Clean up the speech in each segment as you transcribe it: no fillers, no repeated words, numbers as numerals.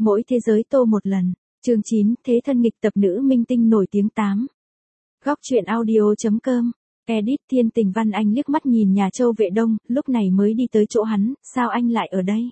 Mỗi thế giới tô một lần. Chương 9, thế thân nghịch tập nữ minh tinh nổi tiếng 8. Góc truyện audio.com. Edit Thiên Tình. Văn Anh liếc mắt nhìn nhà Châu Vệ Đông, lúc này mới đi tới chỗ hắn, sao anh lại ở đây?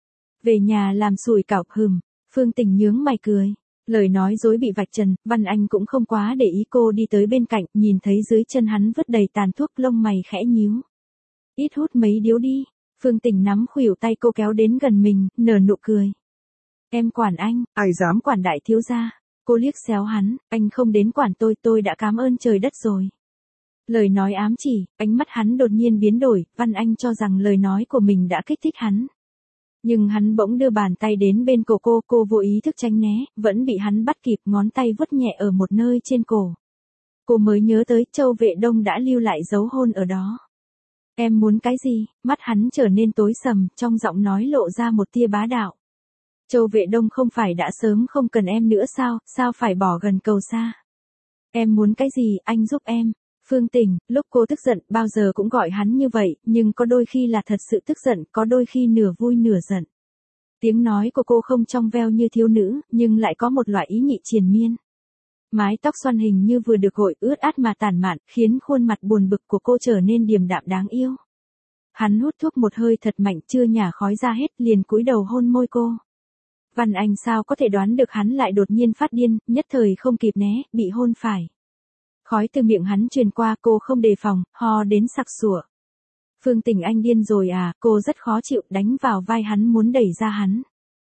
Về nhà làm sủi cảo. Phương Tình nhướng mày cười. Lời nói dối bị vạch trần, Văn Anh cũng không quá để ý. Cô đi tới bên cạnh, nhìn thấy dưới chân hắn vứt đầy tàn thuốc, lông mày khẽ nhíu. Ít hút mấy điếu đi. Phương Tình nắm khuỷu tay cô kéo đến gần mình, nở nụ cười. Em quản anh, ai dám quản đại thiếu gia. Cô liếc xéo hắn, anh không đến quản tôi đã cảm ơn trời đất rồi. Lời nói ám chỉ, ánh mắt hắn đột nhiên biến đổi, Văn Anh cho rằng lời nói của mình đã kích thích hắn. Nhưng hắn bỗng đưa bàn tay đến bên cổ cô vô ý thức tránh né, vẫn bị hắn bắt kịp, ngón tay vuốt nhẹ ở một nơi trên cổ. Cô mới nhớ tới Châu Vệ Đông đã lưu lại dấu hôn ở đó. Em muốn cái gì? Mắt hắn trở nên tối sầm, trong giọng nói lộ ra một tia bá đạo. Châu Vệ Đông không phải đã sớm không cần em nữa sao phải bỏ gần cầu xa? Em muốn cái gì, anh giúp em. Phương Tình, lúc cô tức giận, bao giờ cũng gọi hắn như vậy, nhưng có đôi khi là thật sự tức giận, có đôi khi nửa vui nửa giận. Tiếng nói của cô không trong veo như thiếu nữ, nhưng lại có một loại ý nhị triền miên. Mái tóc xoăn hình như vừa được gội ướt át mà tản mạn, khiến khuôn mặt buồn bực của cô trở nên điềm đạm đáng yêu. Hắn hút thuốc một hơi thật mạnh, chưa nhả khói ra hết, liền cúi đầu hôn môi cô. Văn Anh sao có thể đoán được hắn lại đột nhiên phát điên, nhất thời không kịp né, bị hôn phải. Khói từ miệng hắn truyền qua, cô không đề phòng, ho đến sặc sủa. Phương Tình, anh điên rồi à? Cô rất khó chịu, đánh vào vai hắn muốn đẩy ra hắn.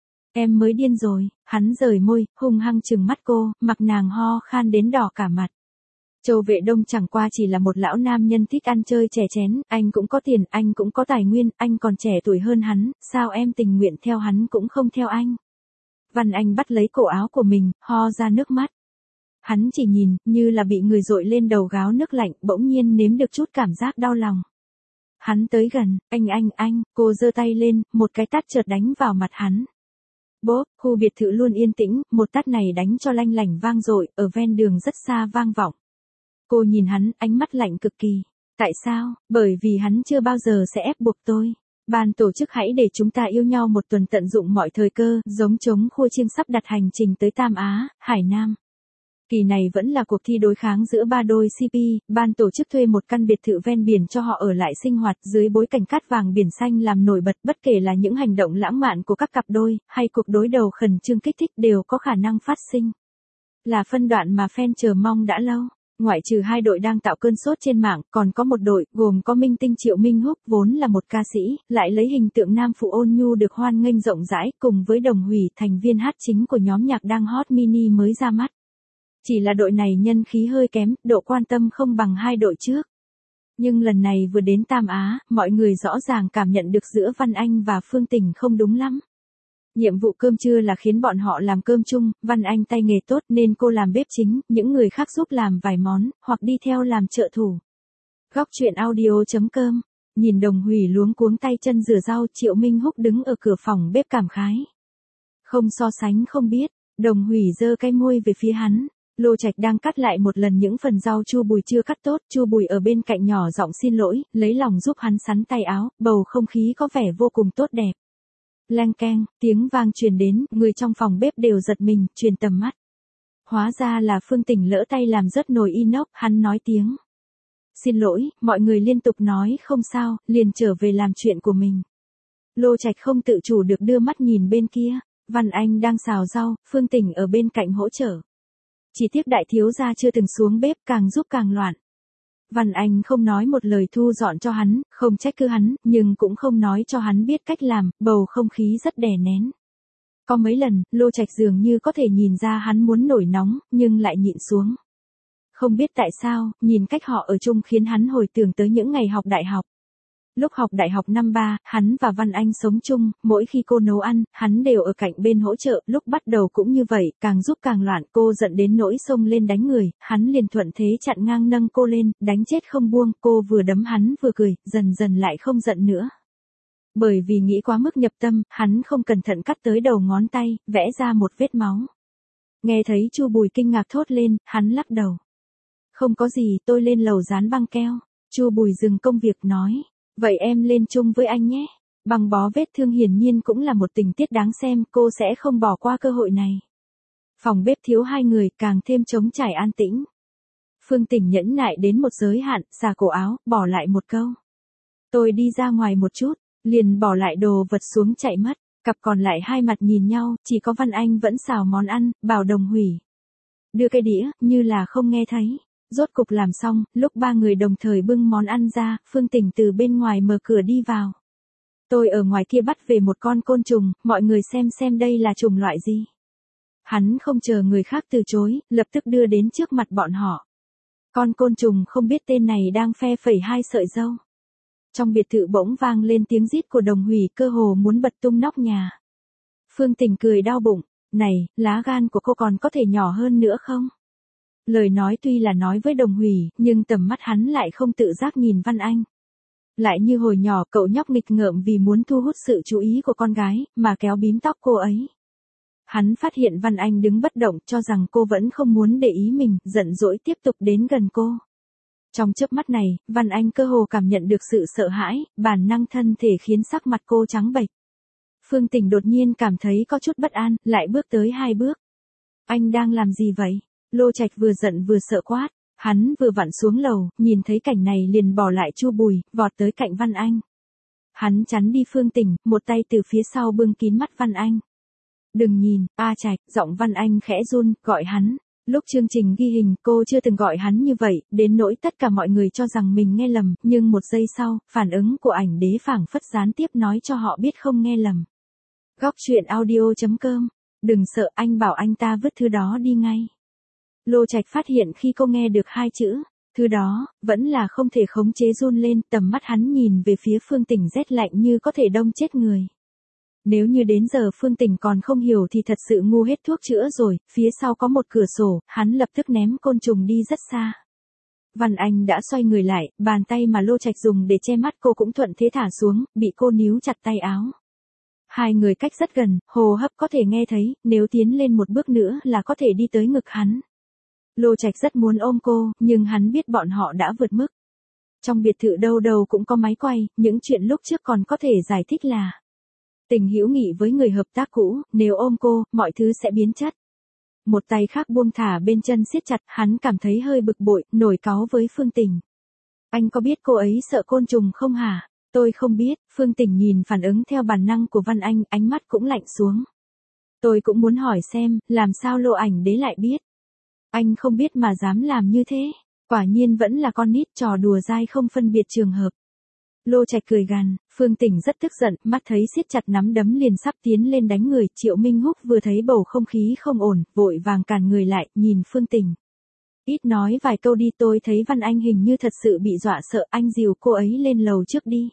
Em mới điên rồi. Hắn rời môi, hung hăng trừng mắt cô, mặc nàng ho khan đến đỏ cả mặt. Châu Vệ Đông chẳng qua chỉ là một lão nam nhân thích ăn chơi chè chén, anh cũng có tiền, anh cũng có tài nguyên, anh còn trẻ tuổi hơn hắn, sao em tình nguyện theo hắn cũng không theo anh? Văn Anh bắt lấy cổ áo của mình, ho ra nước mắt. Hắn chỉ nhìn, như là bị người dội lên đầu gáo nước lạnh, bỗng nhiên nếm được chút cảm giác đau lòng. Hắn tới gần, anh, cô giơ tay lên, một cái tát chợt đánh vào mặt hắn. Bốp, khu biệt thự luôn yên tĩnh, một tát này đánh cho lanh lảnh vang dội, ở ven đường rất xa vang vọng. Cô nhìn hắn, ánh mắt lạnh cực kỳ. Tại sao? Bởi vì hắn chưa bao giờ sẽ ép buộc tôi. Ban tổ chức hãy để chúng ta yêu nhau một tuần, tận dụng mọi thời cơ, giống trống khua chiêng sắp đặt hành trình tới Tam Á, Hải Nam. Kỳ này vẫn là cuộc thi đối kháng giữa ba đôi CP, ban tổ chức thuê một căn biệt thự ven biển cho họ ở lại sinh hoạt dưới bối cảnh cát vàng biển xanh làm nổi bật, bất kể là những hành động lãng mạn của các cặp đôi, hay cuộc đối đầu khẩn trương kích thích đều có khả năng phát sinh. Là phân đoạn mà fan chờ mong đã lâu. Ngoại trừ hai đội đang tạo cơn sốt trên mạng, còn có một đội, gồm có minh tinh Triệu Minh Húc vốn là một ca sĩ, lại lấy hình tượng nam phụ ôn nhu được hoan nghênh rộng rãi, cùng với Đồng Hủy, thành viên hát chính của nhóm nhạc đang hot mini mới ra mắt. Chỉ là đội này nhân khí hơi kém, độ quan tâm không bằng hai đội trước. Nhưng lần này vừa đến Tam Á, mọi người rõ ràng cảm nhận được giữa Văn Anh và Phương Tình không đúng lắm. Nhiệm vụ cơm trưa là khiến bọn họ làm cơm chung, Văn Anh tay nghề tốt nên cô làm bếp chính, những người khác giúp làm vài món, hoặc đi theo làm trợ thủ. Góc truyện audio.com. Nhìn Đồng Hủy luống cuống tay chân rửa rau, Triệu Minh Húc đứng ở cửa phòng bếp cảm khái. Không so sánh không biết, Đồng Hủy giơ cái môi về phía hắn. Lô Trạch đang cắt lại một lần những phần rau Chu Bùi chưa cắt tốt, Chu Bùi ở bên cạnh nhỏ giọng xin lỗi, lấy lòng giúp hắn sắn tay áo, bầu không khí có vẻ vô cùng tốt đẹp. Leng keng, tiếng vang truyền đến, người trong phòng bếp đều giật mình, truyền tầm mắt. Hóa ra là Phương Tình lỡ tay làm rớt nồi inox, hắn nói tiếng. Xin lỗi, mọi người liên tục nói không sao, liền trở về làm chuyện của mình. Lô Trạch không tự chủ được đưa mắt nhìn bên kia, Văn Anh đang xào rau, Phương Tình ở bên cạnh hỗ trợ. Chỉ tiếc đại thiếu gia chưa từng xuống bếp, càng giúp càng loạn. Văn Anh không nói một lời thu dọn cho hắn, không trách cứ hắn, nhưng cũng không nói cho hắn biết cách làm, bầu không khí rất đè nén. Có mấy lần, Lô Trạch dường như có thể nhìn ra hắn muốn nổi nóng, nhưng lại nhịn xuống. Không biết tại sao, nhìn cách họ ở chung khiến hắn hồi tưởng tới những ngày học đại học. Lúc học đại học năm 3, hắn và Văn Anh sống chung, mỗi khi cô nấu ăn, hắn đều ở cạnh bên hỗ trợ, lúc bắt đầu cũng như vậy, càng giúp càng loạn, cô giận đến nỗi xông lên đánh người, hắn liền thuận thế chặn ngang nâng cô lên, đánh chết không buông, cô vừa đấm hắn vừa cười, dần dần lại không giận nữa. Bởi vì nghĩ quá mức nhập tâm, hắn không cẩn thận cắt tới đầu ngón tay, vẽ ra một vết máu. Nghe thấy Chu Bùi kinh ngạc thốt lên, hắn lắc đầu. Không có gì, tôi lên lầu dán băng keo. Chu Bùi dừng công việc nói. Vậy em lên chung với anh nhé. Băng bó vết thương hiển nhiên cũng là một tình tiết đáng xem, cô sẽ không bỏ qua cơ hội này. Phòng bếp thiếu 2 người, càng thêm trống trải an tĩnh. Phương Tình nhẫn nại đến một giới hạn, xà cổ áo, bỏ lại một câu. Tôi đi ra ngoài một chút, liền bỏ lại đồ vật xuống chạy mất. Cặp còn lại hai mặt nhìn nhau, chỉ có Văn Anh vẫn xào món ăn, bảo Đồng hủy. Đưa cái đĩa, như là không nghe thấy. Rốt cục làm xong, lúc 3 người đồng thời bưng món ăn ra, Phương Tình từ bên ngoài mở cửa đi vào. Tôi ở ngoài kia bắt về một con côn trùng, mọi người xem đây là trùng loại gì. Hắn không chờ người khác từ chối, lập tức đưa đến trước mặt bọn họ. Con côn trùng không biết tên này đang phe phẩy 2 sợi râu. Trong biệt thự bỗng vang lên tiếng rít của Đồng hủy, cơ hồ muốn bật tung nóc nhà. Phương Tình cười đau bụng, này, lá gan của cô còn có thể nhỏ hơn nữa không? Lời nói tuy là nói với Đồng hủy, nhưng tầm mắt hắn lại không tự giác nhìn Văn Anh. Lại như hồi nhỏ cậu nhóc nghịch ngợm vì muốn thu hút sự chú ý của con gái, mà kéo bím tóc cô ấy. Hắn phát hiện Văn Anh đứng bất động, cho rằng cô vẫn không muốn để ý mình, giận dỗi tiếp tục đến gần cô. Trong chớp mắt này, Văn Anh cơ hồ cảm nhận được sự sợ hãi, bản năng thân thể khiến sắc mặt cô trắng bệch. Phương Tình đột nhiên cảm thấy có chút bất an, lại bước tới 2 bước. Anh đang làm gì vậy? Lô Trạch vừa giận vừa sợ quát. Hắn vừa vặn xuống lầu, nhìn thấy cảnh này liền bỏ lại Chu Bùi, vọt tới cạnh Văn Anh. Hắn chắn đi Phương Tình, một tay từ phía sau bưng kín mắt Văn Anh. Đừng nhìn, A Trạch, giọng Văn Anh khẽ run, gọi hắn. Lúc chương trình ghi hình, cô chưa từng gọi hắn như vậy, đến nỗi tất cả mọi người cho rằng mình nghe lầm, nhưng một giây sau, phản ứng của ảnh đế phảng phất gián tiếp nói cho họ biết không nghe lầm. Góc truyện audio.com. Đừng sợ, anh bảo anh ta vứt thứ đó đi ngay. Lô Trạch phát hiện khi cô nghe được 2 chữ, thứ đó, vẫn là không thể khống chế run lên, tầm mắt hắn nhìn về phía Phương Tình rét lạnh như có thể đông chết người. Nếu như đến giờ Phương Tình còn không hiểu thì thật sự ngu hết thuốc chữa rồi, phía sau có một cửa sổ, hắn lập tức ném côn trùng đi rất xa. Văn Anh đã xoay người lại, bàn tay mà Lô Trạch dùng để che mắt cô cũng thuận thế thả xuống, bị cô níu chặt tay áo. 2 người cách rất gần, hô hấp có thể nghe thấy, nếu tiến lên một bước nữa là có thể đi tới ngực hắn. Lô Trạch rất muốn ôm cô, nhưng hắn biết bọn họ đã vượt mức. Trong biệt thự đâu đâu cũng có máy quay, những chuyện lúc trước còn có thể giải thích là tình hữu nghị với người hợp tác cũ, nếu ôm cô, mọi thứ sẽ biến chất. Một tay khác buông thả bên chân siết chặt, hắn cảm thấy hơi bực bội, nổi cáu với Phương Tình. Anh có biết cô ấy sợ côn trùng không hả? Tôi không biết, Phương Tình nhìn phản ứng theo bản năng của Văn Anh, ánh mắt cũng lạnh xuống. Tôi cũng muốn hỏi xem, làm sao Lô ảnh đế lại biết? Anh không biết mà dám làm như thế, quả nhiên vẫn là con nít, trò đùa dai không phân biệt trường hợp. Lô Trạch cười gằn, Phương Tình rất tức giận, mắt thấy siết chặt nắm đấm liền sắp tiến lên đánh người, Triệu Minh Húc vừa thấy bầu không khí không ổn, vội vàng cản người lại, nhìn Phương Tình. Ít nói vài câu đi, tôi thấy Văn Anh hình như thật sự bị dọa sợ, anh dìu cô ấy lên lầu trước đi.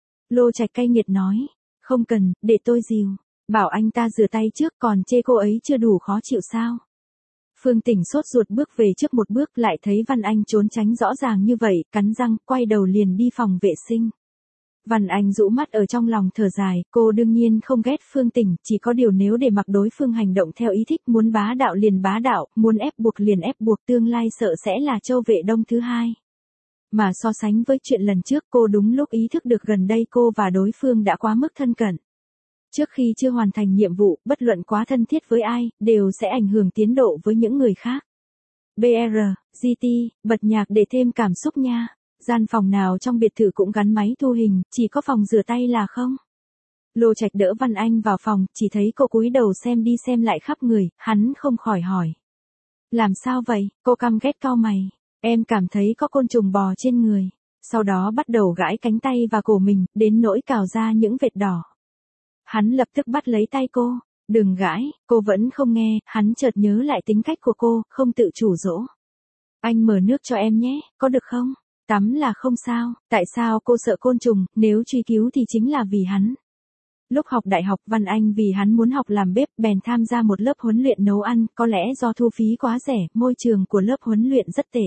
Lô Trạch cay nghiệt nói, không cần, để tôi dìu, bảo anh ta rửa tay trước, còn chê cô ấy chưa đủ khó chịu sao? Phương Tình sốt ruột bước về trước một bước, lại thấy Văn Anh trốn tránh rõ ràng như vậy, cắn răng, quay đầu liền đi phòng vệ sinh. Văn Anh rũ mắt ở trong lòng thở dài, cô đương nhiên không ghét Phương Tình, chỉ có điều nếu để mặc đối phương hành động theo ý thích, muốn bá đạo liền bá đạo, muốn ép buộc liền ép buộc, tương lai sợ sẽ là Châu Vệ Đông thứ 2. Mà so sánh với chuyện lần trước, cô đúng lúc ý thức được gần đây cô và đối phương đã quá mức thân cận. Trước khi chưa hoàn thành nhiệm vụ, bất luận quá thân thiết với ai, đều sẽ ảnh hưởng tiến độ với những người khác. BR, GT, bật nhạc để thêm cảm xúc nha. Gian phòng nào trong biệt thự cũng gắn máy thu hình, chỉ có phòng rửa tay là không. Lô Trạch đỡ Văn Anh vào phòng, chỉ thấy cô cúi đầu xem đi xem lại khắp người, hắn không khỏi hỏi. Làm sao vậy? Cô căm ghét cau mày. Em cảm thấy có côn trùng bò trên người. Sau đó bắt đầu gãi cánh tay và cổ mình, đến nỗi cào ra những vệt đỏ. Hắn lập tức bắt lấy tay cô. Đừng gãi, cô vẫn không nghe, hắn chợt nhớ lại tính cách của cô, không tự chủ dỗ. Anh mở nước cho em nhé, có được không? Tắm là không sao, tại sao cô sợ côn trùng, nếu truy cứu thì chính là vì hắn. Lúc học đại học, Văn Anh vì hắn muốn học làm bếp, bèn tham gia một lớp huấn luyện nấu ăn, có lẽ do thu phí quá rẻ, môi trường của lớp huấn luyện rất tệ.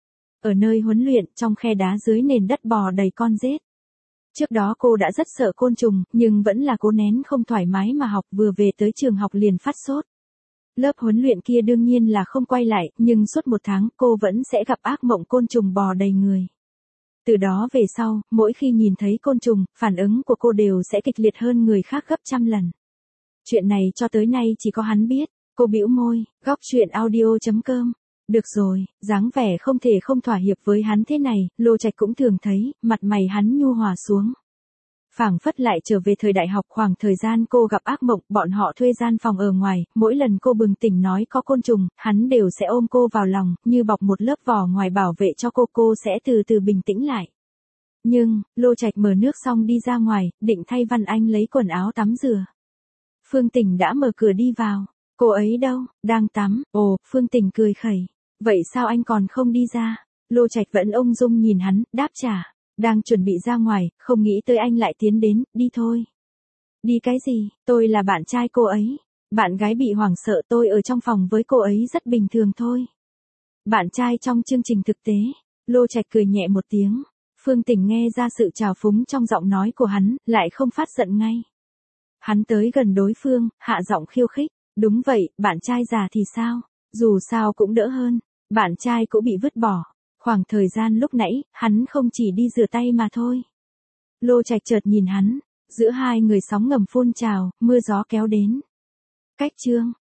Ở nơi huấn luyện, trong khe đá dưới nền đất bò đầy con rết. Trước đó cô đã rất sợ côn trùng, nhưng vẫn là cố nén không thoải mái mà học, vừa về tới trường học liền phát sốt. Lớp huấn luyện kia đương nhiên là không quay lại, nhưng suốt 1 tháng cô vẫn sẽ gặp ác mộng côn trùng bò đầy người. Từ đó về sau, mỗi khi nhìn thấy côn trùng, phản ứng của cô đều sẽ kịch liệt hơn người khác gấp trăm lần. Chuyện này cho tới nay chỉ có hắn biết. Cô bĩu môi, góc chuyện audio.com. Được rồi, dáng vẻ không thể không thỏa hiệp với hắn thế này, Lô Trạch cũng thường thấy, mặt mày hắn nhu hòa xuống. Phảng phất lại trở về thời đại học, khoảng thời gian cô gặp ác mộng, bọn họ thuê gian phòng ở ngoài, mỗi lần cô bừng tỉnh nói có côn trùng, hắn đều sẽ ôm cô vào lòng, như bọc một lớp vỏ ngoài bảo vệ cho cô sẽ từ từ bình tĩnh lại. Nhưng, Lô Trạch mở nước xong đi ra ngoài, định thay Văn Anh lấy quần áo tắm rửa. Phương Tình đã mở cửa đi vào. Cô ấy đâu? Đang tắm. Ồ, Phương Tình cười khẩy. Vậy sao anh còn không đi ra? Lô Trạch vẫn ung dung nhìn hắn, đáp trả. Đang chuẩn bị ra ngoài, không nghĩ tới anh lại tiến đến, đi thôi. Đi cái gì? Tôi là bạn trai cô ấy. Bạn gái bị hoảng sợ, tôi ở trong phòng với cô ấy rất bình thường thôi. Bạn trai trong chương trình thực tế. Lô Trạch cười nhẹ một tiếng. Phương Tình nghe ra sự trào phúng trong giọng nói của hắn, lại không phát giận ngay. Hắn tới gần đối phương, hạ giọng khiêu khích. Đúng vậy, bạn trai già thì sao? Dù sao cũng đỡ hơn. Bạn trai cũng bị vứt bỏ. Khoảng thời gian lúc nãy, hắn không chỉ đi rửa tay mà thôi. Lô Trạch chợt nhìn hắn. Giữa hai người sóng ngầm phun trào, mưa gió kéo đến. Cách chương.